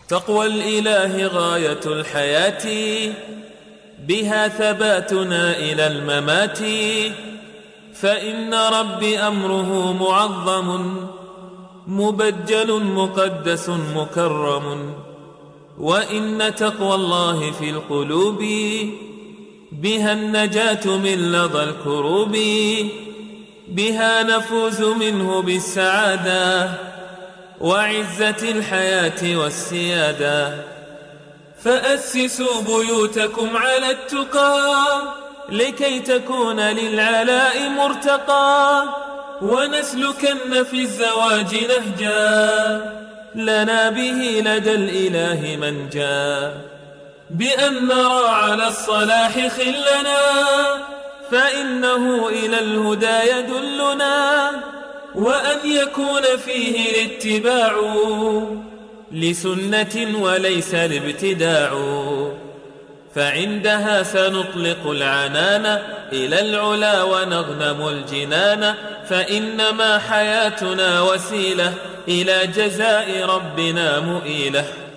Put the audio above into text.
تقوى الإله غاية الحياة، بها ثباتنا إلى الممات. فإن ربي أمره معظم، مبجل مقدس مكرم. وإن تقوى الله في القلوب، بها النجاة من لظى الكروب. بها نفوز منه بالسعادة، وعزة الحياة والسيادة. فأسسوا بيوتكم على التقى، لكي تكون للعلاء مرتقى. ونسلكن في الزواج نهجا، لنا به لدى الإله منجا. بأن نرى على الصلاح خلنا، فإنه إلى الهدى يدلنا. وأن يكون فيه الاتباع لسنة وليس الابتداع. فعندها سنطلق العنان إلى العلا ونغنم الجنان. فإنما حياتنا وسيلة إلى جزاء ربنا مؤيلة.